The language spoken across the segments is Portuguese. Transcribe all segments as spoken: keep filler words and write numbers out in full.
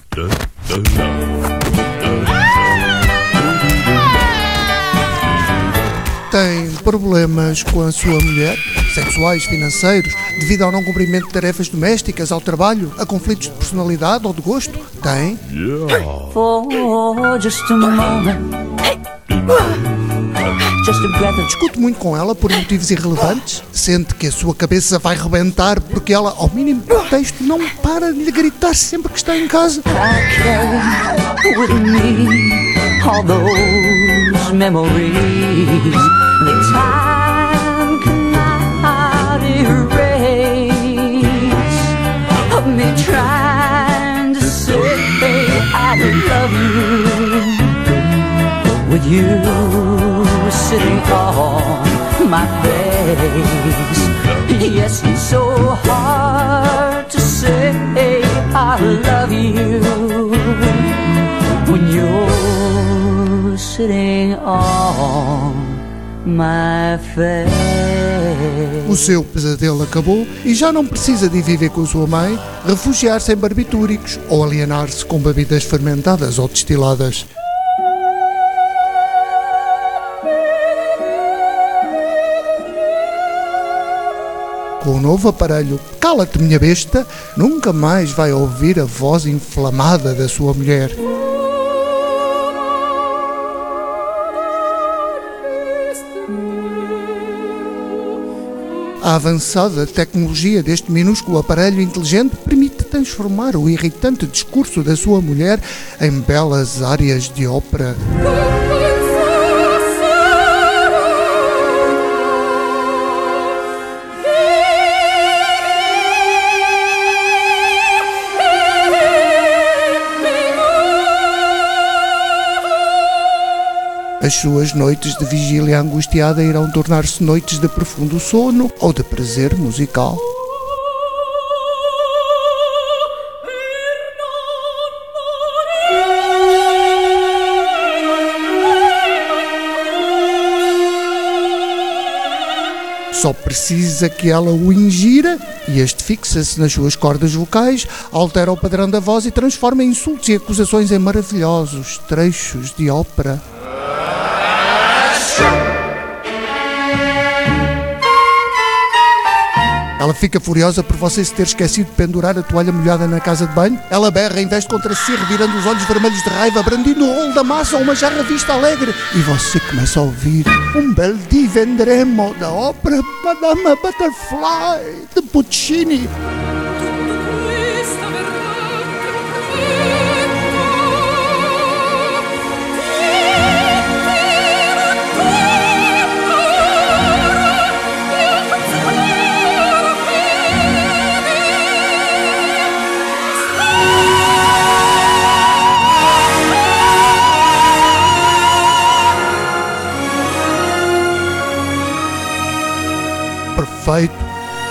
Tem problemas com a sua mulher, sexuais, financeiros, devido ao não cumprimento de tarefas domésticas, ao trabalho, a conflitos de personalidade ou de gosto? Tem. Yeah. For just a moment. Just a breath of... Discute muito com ela por motivos irrelevantes? Sente que a sua cabeça vai rebentar porque ela, ao mínimo pretexto, não para de lhe gritar sempre que está em casa? With me, all those memories that time cannot erase of me trying to say I love you, with you sitting on my face. Yes, it's so hard to say I love you when you're sitting on my face. O seu pesadelo acabou e já não precisa de viver com a sua mãe, refugiar-se em barbitúricos ou alienar-se com bebidas fermentadas ou destiladas. Com o novo aparelho Cala-te Minha Besta, nunca mais vai ouvir a voz inflamada da sua mulher. A avançada tecnologia deste minúsculo aparelho inteligente permite transformar o irritante discurso da sua mulher em belas áreas de ópera. As suas noites de vigília angustiada irão tornar-se noites de profundo sono ou de prazer musical. Só precisa que ela o ingira e este fixa-se nas suas cordas vocais, altera o padrão da voz e transforma insultos e acusações em maravilhosos trechos de ópera. Ela fica furiosa por você se ter esquecido de pendurar a toalha molhada na casa de banho. Ela berra, investe contra si, revirando os olhos vermelhos de raiva, brandindo o rolo da massa ou uma jarra vista alegre. E você começa a ouvir um bel di vendremo da ópera Madame Butterfly de Puccini. Perfeito.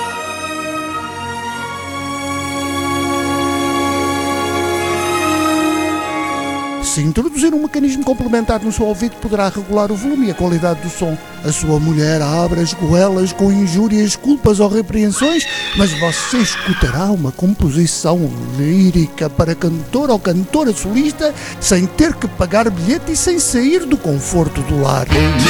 Se introduzir um mecanismo complementar no seu ouvido, poderá regular o volume e a qualidade do som. A sua mulher abre as goelas com injúrias, culpas ou repreensões, mas você escutará uma composição lírica para cantor ou cantora solista sem ter que pagar bilhete e sem sair do conforto do lar.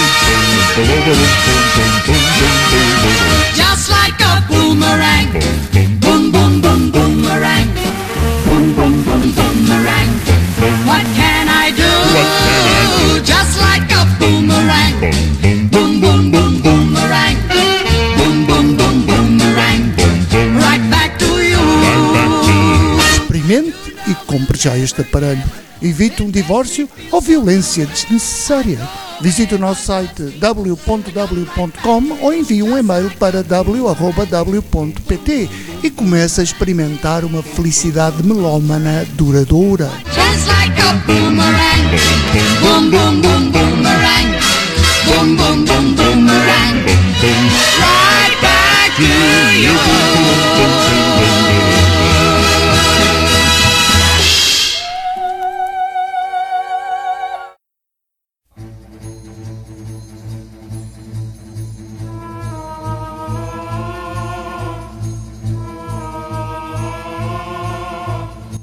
Just like a boomerang, boom boom boom boomerang, boom boom boom boomerang. What can I do? Just like a boomerang, boom boom boom boomerang, boom boom boom boomerang, right back to you. Experimente e compre já este aparelho. Evite um divórcio ou violência desnecessária. Visite o nosso site w ponto w ponto com ou envie um e-mail para w arroba w ponto p t e comece a experimentar uma felicidade melómana duradoura. Just like a boomerang, boom boom boom boomerang, boom boom boom boomerang, right back to you.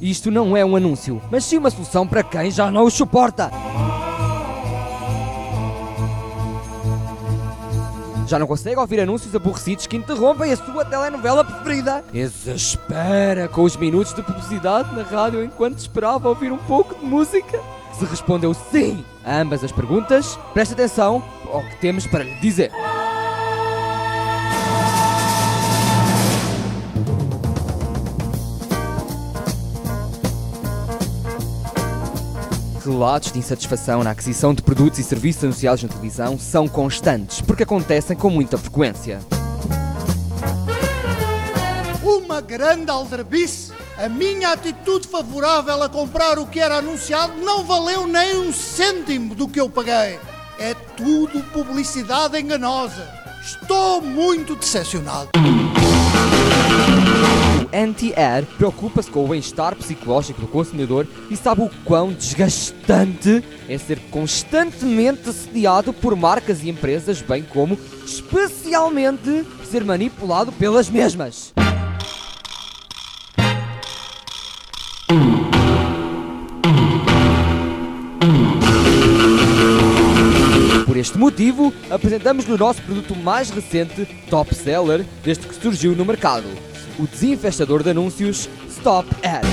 isto não é um anúncio, mas sim uma solução para quem já não o suporta. Já não consegue ouvir anúncios aborrecidos que interrompem a sua telenovela preferida? Exaspera com os minutos de publicidade na rádio enquanto esperava ouvir um pouco de música? Se respondeu sim a ambas as perguntas, preste atenção ao que temos para lhe dizer. Relatos de insatisfação na aquisição de produtos e serviços anunciados na televisão são constantes, porque acontecem com muita frequência. Uma grande aldrabice! A minha atitude favorável a comprar o que era anunciado não valeu nem um cêntimo do que eu paguei. É tudo publicidade enganosa. Estou muito decepcionado. O anti-ad preocupa-se com o bem-estar psicológico do consumidor e sabe o quão desgastante é ser constantemente assediado por marcas e empresas, bem como, especialmente, ser manipulado pelas mesmas. Por este motivo, apresentamos-lhe o nosso produto mais recente, top seller, desde que surgiu no mercado. O desinfestador de anúncios Stop Ad.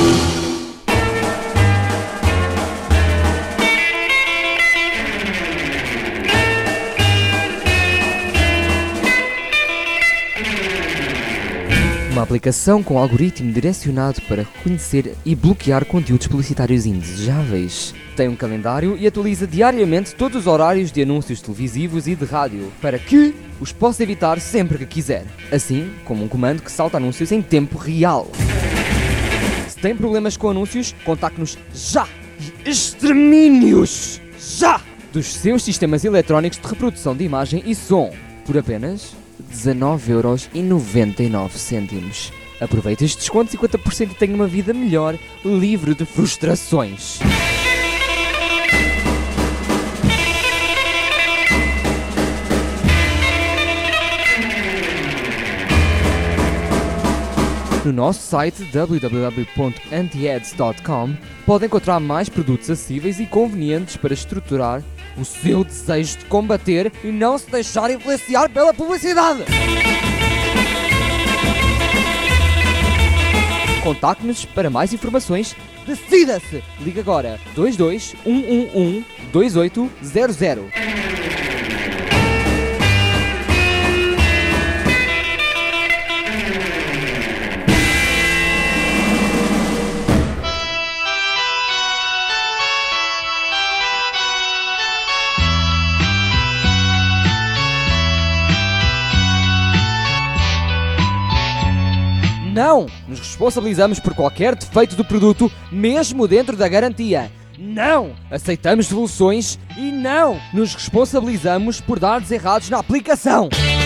Uma aplicação com algoritmo direcionado para reconhecer e bloquear conteúdos publicitários indesejáveis. Tem um calendário e atualiza diariamente todos os horários de anúncios televisivos e de rádio, para que os possa evitar sempre que quiser, assim como um comando que salta anúncios em tempo real. Se tem problemas com anúncios, contacte-nos já e extermine-os já dos seus sistemas eletrónicos de reprodução de imagem e som, por apenas dezanove euros e noventa e nove cêntimos. Aproveite este desconto cinquenta por cento e tenha uma vida melhor, livre de frustrações. No nosso site w w w ponto anti ads ponto com pode encontrar mais produtos acessíveis e convenientes para estruturar o seu desejo de combater e não se deixar influenciar pela publicidade. Contacte-nos para mais informações. Decida-se! Ligue agora dois dois um um um dois oito zero zero. Não nos responsabilizamos por qualquer defeito do produto, mesmo dentro da garantia. Não aceitamos devoluções e não nos responsabilizamos por dados errados na aplicação.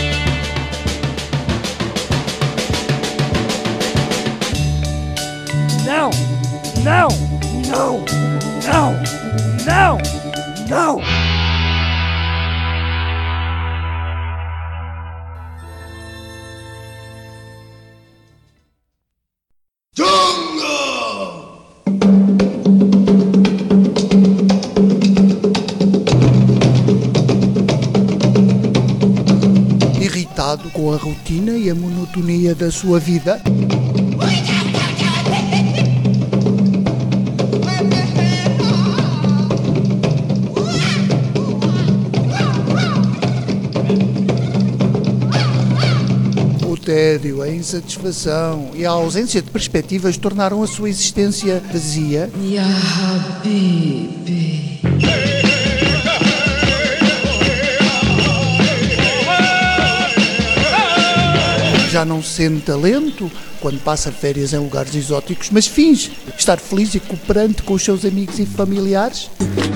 Não, não, não, não, não, não. Irritado com a rotina e a monotonia da sua vida? O tédio, a insatisfação e a ausência de perspectivas tornaram a sua existência vazia? Ya Habibi. Já não sente talento quando passa férias em lugares exóticos, mas finge estar feliz e cooperante com os seus amigos e familiares?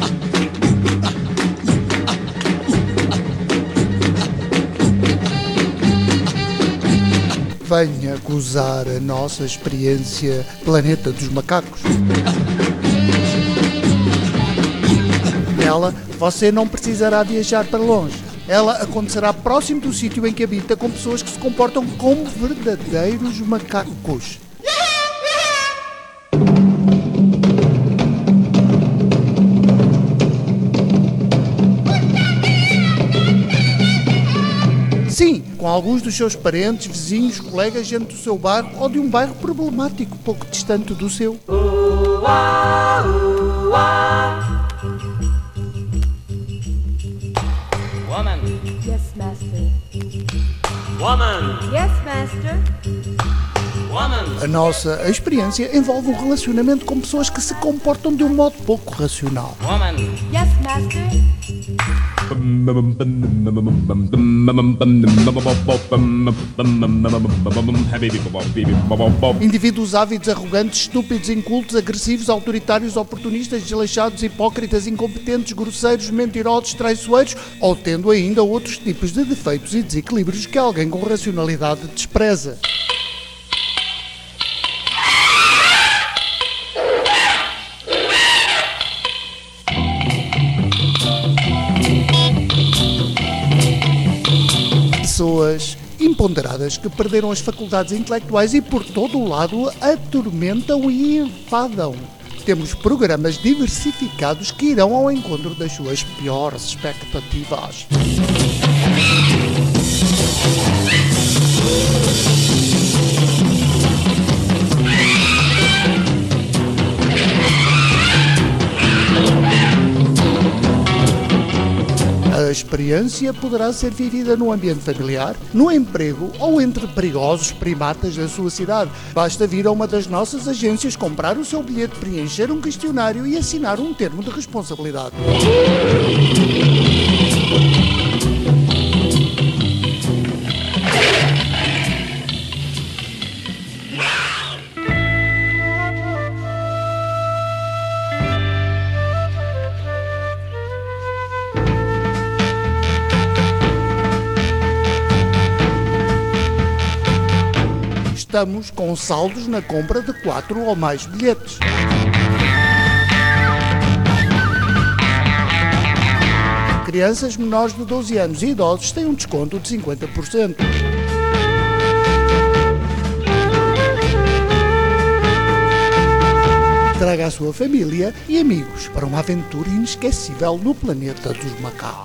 Venha gozar a nossa experiência Planeta dos Macacos. Nela, você não precisará viajar para longe. Ela acontecerá próximo do sítio em que habita, com pessoas que se comportam como verdadeiros macacos. com alguns dos seus parentes, vizinhos, colegas, gente do seu bairro ou de um bairro problemático pouco distante do seu. Woman. Yes, master. Woman. Yes, master. Woman. A nossa experiência envolve um relacionamento com pessoas que se comportam de um modo pouco racional. Woman. Yes, master. Indivíduos ávidos, arrogantes, estúpidos, incultos, agressivos, autoritários, oportunistas, desleixados, hipócritas, incompetentes, grosseiros, mentirosos, traiçoeiros ou tendo ainda outros tipos de defeitos e desequilíbrios que alguém com racionalidade despreza. Pessoas imponderadas que perderam as faculdades intelectuais e por todo o lado atormentam e enfadam. Temos programas diversificados que irão ao encontro das suas piores expectativas. A experiência poderá ser vivida no ambiente familiar, no emprego ou entre perigosos primatas da sua cidade. Basta vir a uma das nossas agências, comprar o seu bilhete, preencher um questionário e assinar um termo de responsabilidade. Estamos com saldos na compra de quatro ou mais bilhetes. Crianças menores de doze anos e idosos têm um desconto de cinquenta por cento. Traga a sua família e amigos para uma aventura inesquecível no planeta dos macacos.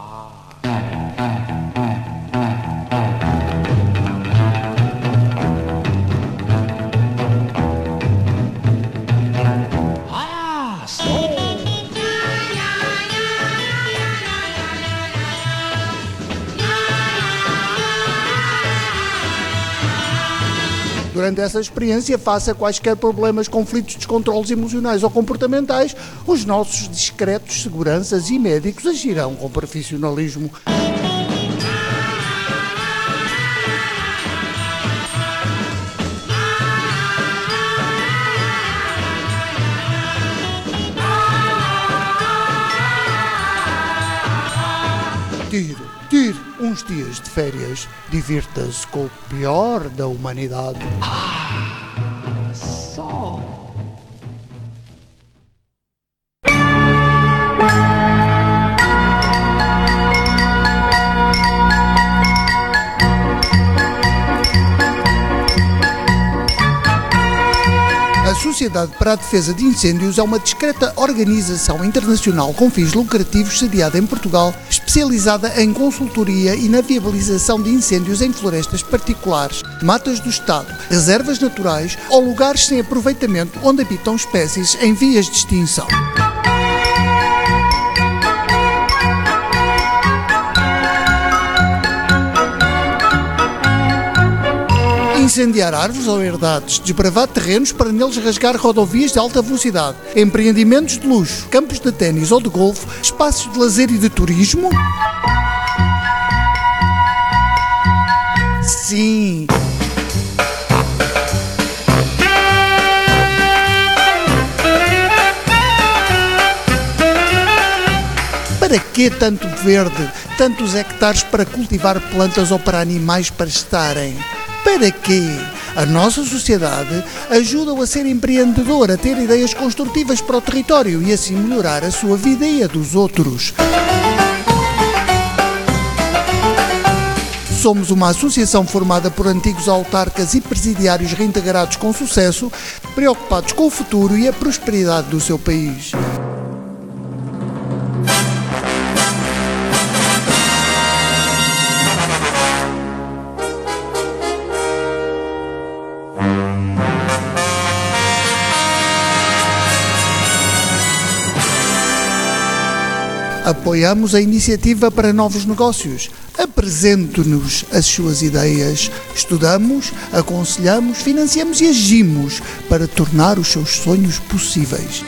Durante essa experiência, face a quaisquer problemas, conflitos, descontroles emocionais ou comportamentais, os nossos discretos seguranças e médicos agirão com profissionalismo. Tire, tire uns dias de férias, divirta-se com o pior da humanidade. A Sociedade para a Defesa de Incêndios é uma discreta organização internacional com fins lucrativos sediada em Portugal, especializada em consultoria e na viabilização de incêndios em florestas particulares, matas do Estado, reservas naturais ou lugares sem aproveitamento onde habitam espécies em vias de extinção. Incendiar árvores ou herdades, desbravar terrenos para neles rasgar rodovias de alta velocidade, empreendimentos de luxo, campos de ténis ou de golfe, espaços de lazer e de turismo? Sim! Para que tanto verde, tantos hectares para cultivar plantas ou para animais para estarem? Para quê? A nossa sociedade ajuda-o a ser empreendedor, a ter ideias construtivas para o território e assim melhorar a sua vida e a dos outros. Somos uma associação formada por antigos autarcas e presidiários reintegrados com sucesso, preocupados com o futuro e a prosperidade do seu país. Apoiamos a iniciativa para novos negócios. Apresente-nos as suas ideias. Estudamos, aconselhamos, financiamos e agimos para tornar os seus sonhos possíveis.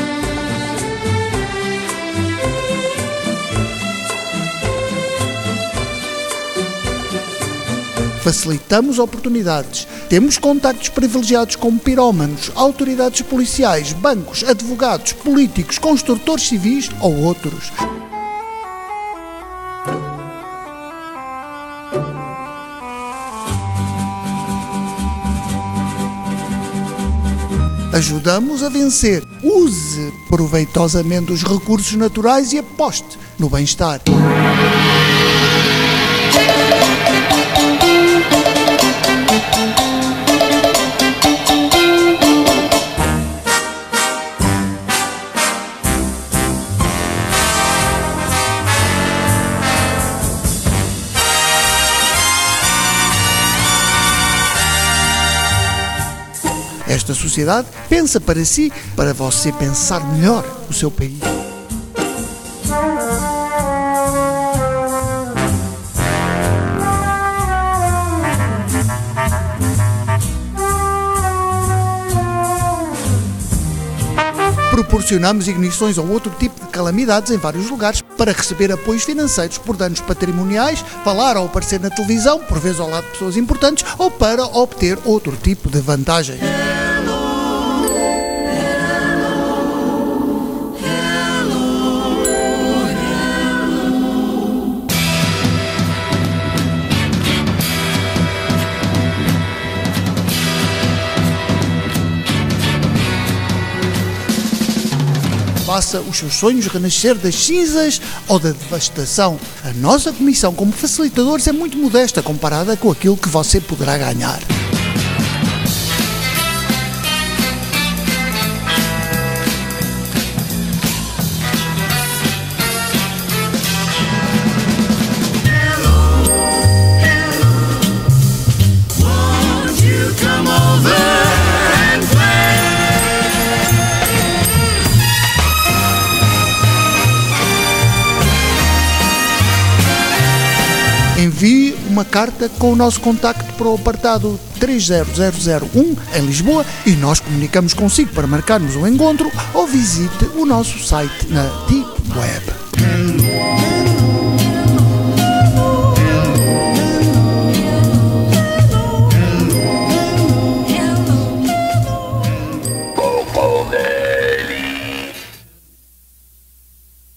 Facilitamos oportunidades. Temos contactos privilegiados com pirómanos, autoridades policiais, bancos, advogados, políticos, construtores civis ou outros. Ajudamos a vencer. Use proveitosamente os recursos naturais e aposte no bem-estar. Esta sociedade pensa para si, para você pensar melhor o seu país. Proporcionamos ignições ou outro tipo de calamidades em vários lugares para receber apoios financeiros por danos patrimoniais, falar ou aparecer na televisão, por vezes ao lado de pessoas importantes, ou para obter outro tipo de vantagens. Faça os seus sonhos renascer das cinzas ou da devastação. A nossa comissão como facilitadores é muito modesta comparada com aquilo que você poderá ganhar. Envie uma carta com o nosso contacto para o apartado três zero zero zero um em Lisboa e nós comunicamos consigo para marcarmos um encontro ou visite o nosso site na Deep Web.